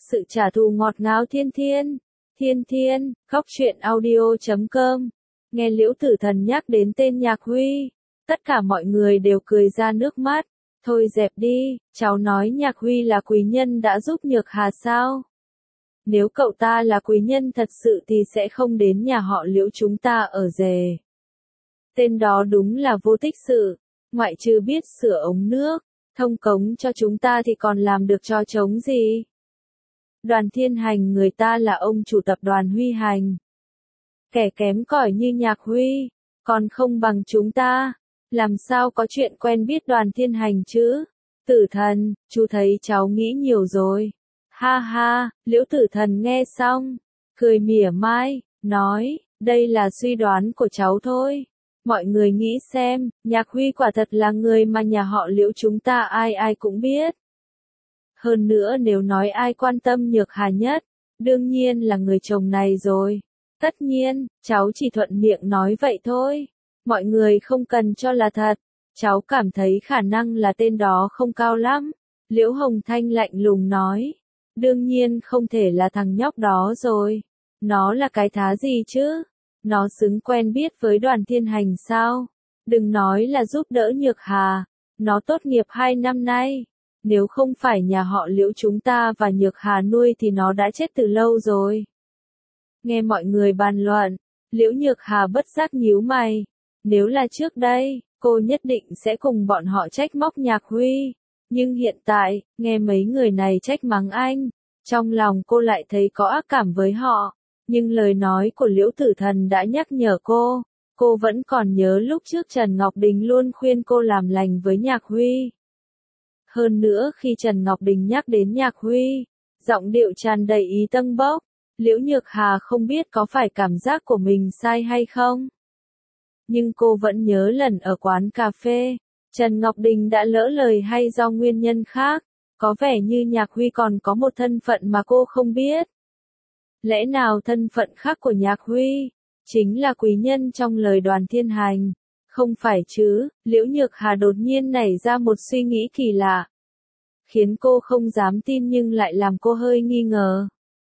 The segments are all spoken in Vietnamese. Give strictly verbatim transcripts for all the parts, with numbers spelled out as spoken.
sự trả thù ngọt ngào thiên thiên. Thiên thiên, khóc chuyện audio chấm com. Nghe Liễu Tử Thần nhắc đến tên Nhạc Huy, tất cả mọi người đều cười ra nước mắt. Thôi dẹp đi, cháu nói Nhạc Huy là quý nhân đã giúp Nhược Hà sao? Nếu cậu ta là quý nhân thật sự thì sẽ không đến nhà họ Liễu chúng ta ở rể. Tên đó đúng là vô tích sự, ngoại trừ biết sửa ống nước, thông cống cho chúng ta thì còn làm được trò trống gì? Đoàn Thiên Hành người ta là ông chủ tập đoàn Huy Hành. Kẻ kém cỏi như Nhạc Huy, còn không bằng chúng ta, làm sao có chuyện quen biết Đoàn Thiên Hành chứ? Tử Thần, chú thấy cháu nghĩ nhiều rồi. Ha ha, Liễu Tử Thần nghe xong, cười mỉa mai, nói, đây là suy đoán của cháu thôi. Mọi người nghĩ xem, Nhạc Huy quả thật là người mà nhà họ Liễu chúng ta ai ai cũng biết. Hơn nữa nếu nói ai quan tâm Nhược Hà nhất, đương nhiên là người chồng này rồi. Tất nhiên, cháu chỉ thuận miệng nói vậy thôi. Mọi người không cần cho là thật. Cháu cảm thấy khả năng là tên đó không cao lắm. Liễu Hồng Thanh lạnh lùng nói. Đương nhiên không thể là thằng nhóc đó rồi. Nó là cái thá gì chứ? Nó xứng quen biết với Đoàn Thiên Hành sao? Đừng nói là giúp đỡ Nhược Hà. Nó tốt nghiệp hai năm nay. Nếu không phải nhà họ Liễu chúng ta và Nhược Hà nuôi thì nó đã chết từ lâu rồi. Nghe mọi người bàn luận, Liễu Nhược Hà bất giác nhíu mày. Nếu là trước đây, cô nhất định sẽ cùng bọn họ trách móc Nhạc Huy. Nhưng hiện tại, nghe mấy người này trách mắng anh, trong lòng cô lại thấy có ác cảm với họ. Nhưng lời nói của Liễu Tử Thần đã nhắc nhở cô, cô vẫn còn nhớ lúc trước Trần Ngọc Đình luôn khuyên cô làm lành với Nhạc Huy. Hơn nữa khi Trần Ngọc Đình nhắc đến Nhạc Huy, giọng điệu tràn đầy ý tâng bốc, Liễu Nhược Hà không biết có phải cảm giác của mình sai hay không. Nhưng cô vẫn nhớ lần ở quán cà phê, Trần Ngọc Đình đã lỡ lời hay do nguyên nhân khác, có vẻ như Nhạc Huy còn có một thân phận mà cô không biết. Lẽ nào thân phận khác của Nhạc Huy, chính là quý nhân trong lời Đoàn Thiên Hành? Không phải chứ, Liễu Nhược Hà đột nhiên nảy ra một suy nghĩ kỳ lạ. Khiến cô không dám tin nhưng lại làm cô hơi nghi ngờ.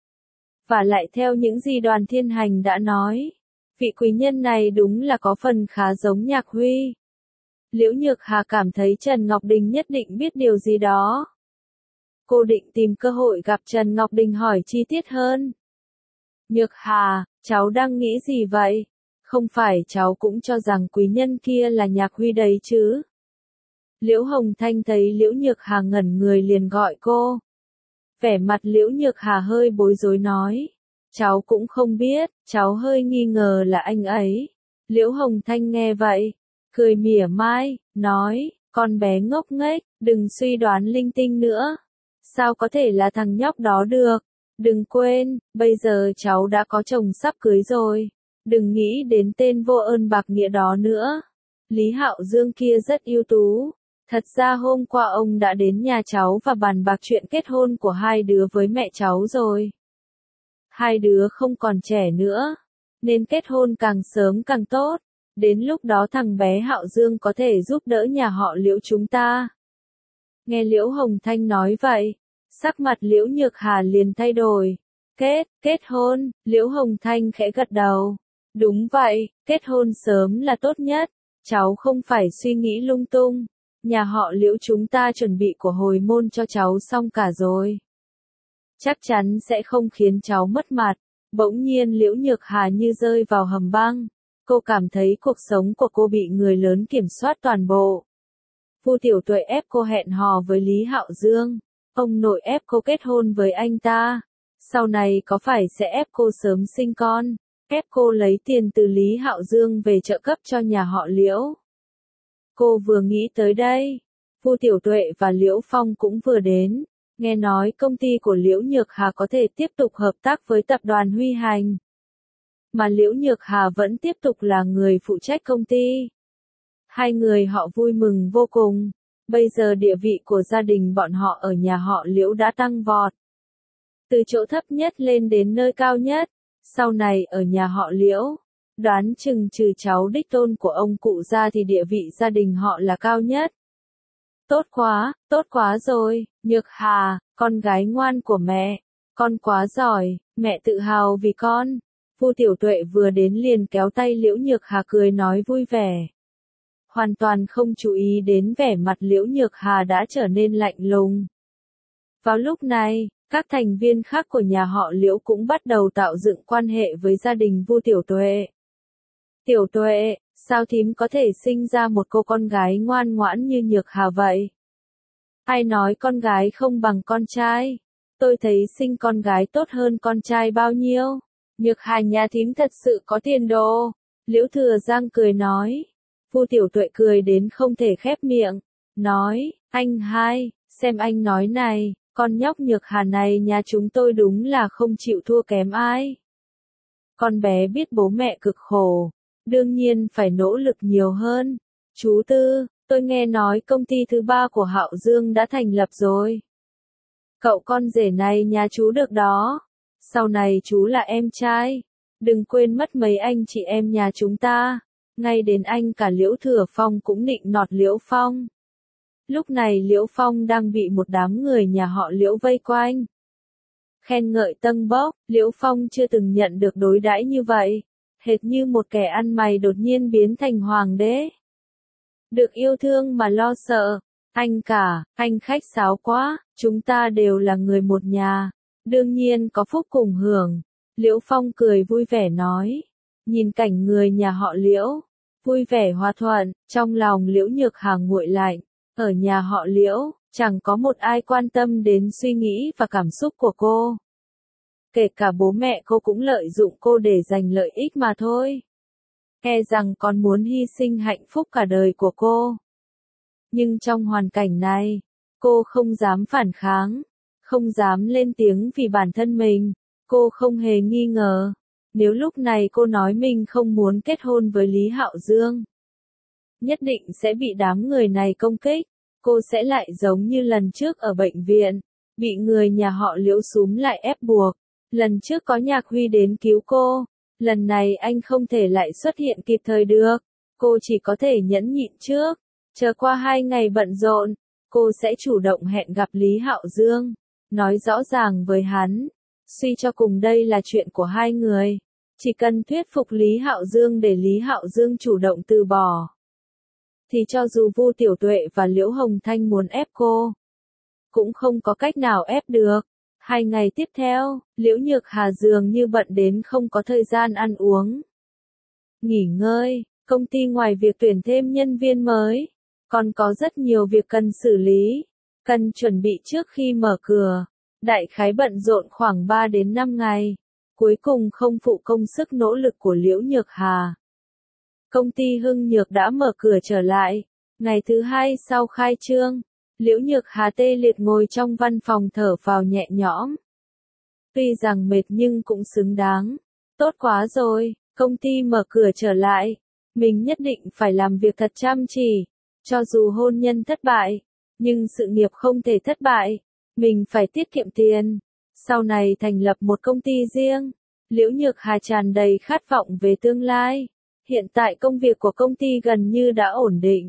Và lại theo những gì Đoàn Thiên Hành đã nói, vị quý nhân này đúng là có phần khá giống Nhạc Huy. Liễu Nhược Hà cảm thấy Trần Ngọc Đình nhất định biết điều gì đó. Cô định tìm cơ hội gặp Trần Ngọc Đình hỏi chi tiết hơn. Nhược Hà, cháu đang nghĩ gì vậy? Không phải cháu cũng cho rằng quý nhân kia là Nhạc Huy đấy chứ? Liễu Hồng Thanh thấy Liễu Nhược Hà ngẩn người liền gọi cô. Vẻ mặt Liễu Nhược Hà hơi bối rối nói. Cháu cũng không biết, cháu hơi nghi ngờ là anh ấy. Liễu Hồng Thanh nghe vậy, cười mỉa mai, nói, con bé ngốc nghếch, đừng suy đoán linh tinh nữa. Sao có thể là thằng nhóc đó được? Đừng quên, bây giờ cháu đã có chồng sắp cưới rồi. Đừng nghĩ đến tên vô ơn bạc nghĩa đó nữa. Lý Hạo Dương kia rất ưu tú. Thật ra hôm qua ông đã đến nhà cháu và bàn bạc chuyện kết hôn của hai đứa với mẹ cháu rồi. Hai đứa không còn trẻ nữa, nên kết hôn càng sớm càng tốt. Đến lúc đó thằng bé Hạo Dương có thể giúp đỡ nhà họ Liễu chúng ta. Nghe Liễu Hồng Thanh nói vậy, sắc mặt Liễu Nhược Hà liền thay đổi. Kết, kết hôn, Liễu Hồng Thanh khẽ gật đầu. Đúng vậy, kết hôn sớm là tốt nhất. Cháu không phải suy nghĩ lung tung. Nhà họ Liễu chúng ta chuẩn bị của hồi môn cho cháu xong cả rồi. Chắc chắn sẽ không khiến cháu mất mặt. Bỗng nhiên Liễu Nhược Hà như rơi vào hầm băng. Cô cảm thấy cuộc sống của cô bị người lớn kiểm soát toàn bộ. Vu Tiểu Tuệ ép cô hẹn hò với Lý Hạo Dương. Ông nội ép cô kết hôn với anh ta. Sau này có phải sẽ ép cô sớm sinh con, ép cô lấy tiền từ Lý Hạo Dương về trợ cấp cho nhà họ Liễu. Cô vừa nghĩ tới đây, Vu Tiểu Tuệ và Liễu Phong cũng vừa đến. Nghe nói công ty của Liễu Nhược Hà có thể tiếp tục hợp tác với tập đoàn Huy Hành. Mà Liễu Nhược Hà vẫn tiếp tục là người phụ trách công ty. Hai người họ vui mừng vô cùng. Bây giờ địa vị của gia đình bọn họ ở nhà họ Liễu đã tăng vọt. Từ chỗ thấp nhất lên đến nơi cao nhất. Sau này ở nhà họ Liễu, đoán chừng trừ cháu đích tôn của ông cụ ra thì địa vị gia đình họ là cao nhất. Tốt quá, tốt quá rồi, Nhược Hà, con gái ngoan của mẹ. Con quá giỏi, mẹ tự hào vì con. Vu Tiểu Tuệ vừa đến liền kéo tay Liễu Nhược Hà cười nói vui vẻ. Hoàn toàn không chú ý đến vẻ mặt Liễu Nhược Hà đã trở nên lạnh lùng. Vào lúc này, các thành viên khác của nhà họ Liễu cũng bắt đầu tạo dựng quan hệ với gia đình Vu Tiểu Tuệ. Tiểu Tuệ, sao thím có thể sinh ra một cô con gái ngoan ngoãn như Nhược Hà vậy? Ai nói con gái không bằng con trai? Tôi thấy sinh con gái tốt hơn con trai bao nhiêu. Nhược Hà nhà thím thật sự có tiền đồ. Liễu Thừa Giang cười nói. Vu Tiểu Tuệ cười đến không thể khép miệng. Nói, anh hai, xem anh nói này, con nhóc Nhược Hà này nhà chúng tôi đúng là không chịu thua kém ai. Con bé biết bố mẹ cực khổ, đương nhiên phải nỗ lực nhiều hơn. Chú Tư, tôi nghe nói công ty thứ ba của Hạo Dương đã thành lập rồi. Cậu con rể này nhà chú được đó. Sau này chú là em trai. Đừng quên mất mấy anh chị em nhà chúng ta. Ngay đến anh cả Liễu Thừa Phong cũng nịnh nọt Liễu Phong. Lúc này Liễu Phong đang bị một đám người nhà họ Liễu vây quanh. Khen ngợi tâng bốc, Liễu Phong chưa từng nhận được đối đãi như vậy. Hệt như một kẻ ăn mày đột nhiên biến thành hoàng đế. Được yêu thương mà lo sợ. Anh cả, anh khách sáo quá, chúng ta đều là người một nhà. Đương nhiên có phúc cùng hưởng. Liễu Phong cười vui vẻ nói. Nhìn cảnh người nhà họ Liễu, vui vẻ hòa thuận, trong lòng Liễu Nhược Hà nguội lạnh. Ở nhà họ Liễu, chẳng có một ai quan tâm đến suy nghĩ và cảm xúc của cô. Kể cả bố mẹ cô cũng lợi dụng cô để giành lợi ích mà thôi. E rằng còn muốn hy sinh hạnh phúc cả đời của cô. Nhưng trong hoàn cảnh này, cô không dám phản kháng, không dám lên tiếng vì bản thân mình. Cô không hề nghi ngờ, nếu lúc này cô nói mình không muốn kết hôn với Lý Hạo Dương, nhất định sẽ bị đám người này công kích. Cô sẽ lại giống như lần trước ở bệnh viện, bị người nhà họ Liễu xúm lại ép buộc. Lần trước có Nhạc Huy đến cứu cô, lần này anh không thể lại xuất hiện kịp thời được. Cô chỉ có thể nhẫn nhịn trước, chờ qua hai ngày bận rộn, cô sẽ chủ động hẹn gặp Lý Hạo Dương, nói rõ ràng với hắn. Suy cho cùng đây là chuyện của hai người, chỉ cần thuyết phục Lý Hạo Dương để Lý Hạo Dương chủ động từ bỏ, thì cho dù Vu Tiểu Tuệ và Liễu Hồng Thanh muốn ép cô, cũng không có cách nào ép được. Hai ngày tiếp theo, Liễu Nhược Hà dường như bận đến không có thời gian ăn uống, nghỉ ngơi. Công ty ngoài việc tuyển thêm nhân viên mới, còn có rất nhiều việc cần xử lý, cần chuẩn bị trước khi mở cửa. Đại khái bận rộn khoảng ba đến năm ngày, cuối cùng không phụ công sức nỗ lực của Liễu Nhược Hà. Công ty Hưng Nhược đã mở cửa trở lại. Ngày thứ hai sau khai trương, Liễu Nhược Hà tê liệt ngồi trong văn phòng thở phào nhẹ nhõm. Tuy rằng mệt nhưng cũng xứng đáng. Tốt quá rồi, công ty mở cửa trở lại. Mình nhất định phải làm việc thật chăm chỉ. Cho dù hôn nhân thất bại, nhưng sự nghiệp không thể thất bại. Mình phải tiết kiệm tiền. Sau này thành lập một công ty riêng. Liễu Nhược Hà tràn đầy khát vọng về tương lai. Hiện tại công việc của công ty gần như đã ổn định.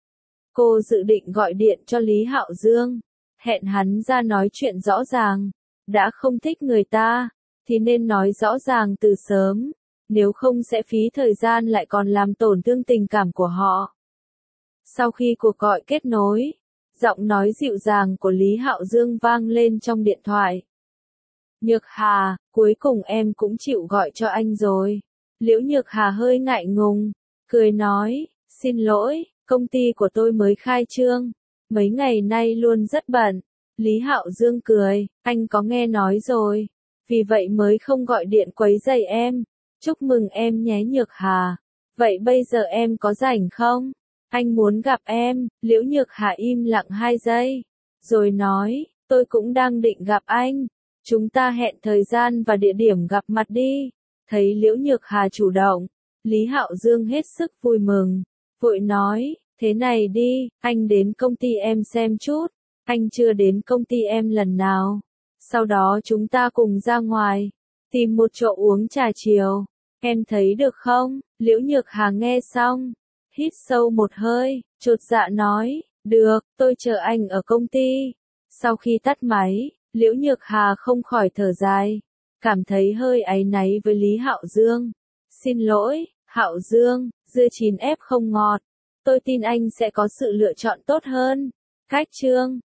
Cô dự định gọi điện cho Lý Hạo Dương, hẹn hắn ra nói chuyện rõ ràng. Đã không thích người ta, thì nên nói rõ ràng từ sớm, nếu không sẽ phí thời gian lại còn làm tổn thương tình cảm của họ. Sau khi cuộc gọi kết nối, giọng nói dịu dàng của Lý Hạo Dương vang lên trong điện thoại. Nhược Hà, cuối cùng em cũng chịu gọi cho anh rồi. Liễu Nhược Hà hơi ngại ngùng, cười nói, xin lỗi, công ty của tôi mới khai trương, mấy ngày nay luôn rất bận. Lý Hạo Dương cười, anh có nghe nói rồi, vì vậy mới không gọi điện quấy rầy em. Chúc mừng em nhé Nhược Hà. Vậy bây giờ em có rảnh không? Anh muốn gặp em. Liễu Nhược Hà im lặng hai giây, rồi nói, tôi cũng đang định gặp anh. Chúng ta hẹn thời gian và địa điểm gặp mặt đi. Thấy Liễu Nhược Hà chủ động, Lý Hạo Dương hết sức vui mừng, vội nói, thế này đi, anh đến công ty em xem chút. Anh chưa đến công ty em lần nào. Sau đó chúng ta cùng ra ngoài, tìm một chỗ uống trà chiều. Em thấy được không? Liễu Nhược Hà nghe xong, hít sâu một hơi, chột dạ nói, được, tôi chờ anh ở công ty. Sau khi tắt máy, Liễu Nhược Hà không khỏi thở dài, cảm thấy hơi áy náy với Lý Hạo Dương. Xin lỗi, Hạo Dương, dưa chín ép không ngọt. Tôi tin anh sẽ có sự lựa chọn tốt hơn. Cách chương